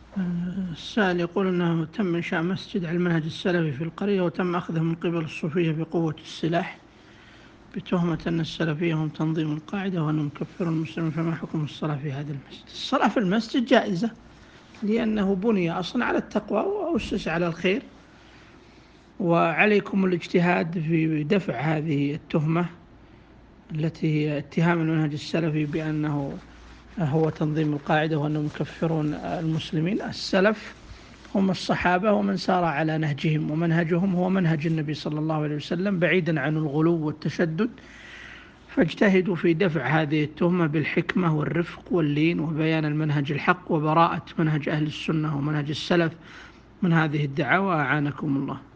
السائل يقول أنه تم إنشاء مسجد على المنهج السلفي في القرية، وتم أخذه من قبل الصوفية بقوة السلاح بتهمة أن السلفية هم تنظيم القاعدة وأنهم يكفرون المسلمين، فما حكم الصلاة في هذا المسجد؟ الصلاة في المسجد جائزة لأنه بني أصلا على التقوى وأسس على الخير، وعليكم الاجتهاد في دفع هذه التهمة التي هي اتهام المنهج السلفي بأنه هو تنظيم القاعدة وأنهم يكفرون المسلمين. السلف هم الصحابة ومن سار على نهجهم، ومنهجهم هو منهج النبي صلى الله عليه وسلم بعيدا عن الغلو والتشدد، فاجتهدوا في دفع هذه التهمة بالحكمة والرفق واللين وبيان المنهج الحق وبراءة منهج أهل السنة ومنهج السلف من هذه الدعاوى. أعانكم الله.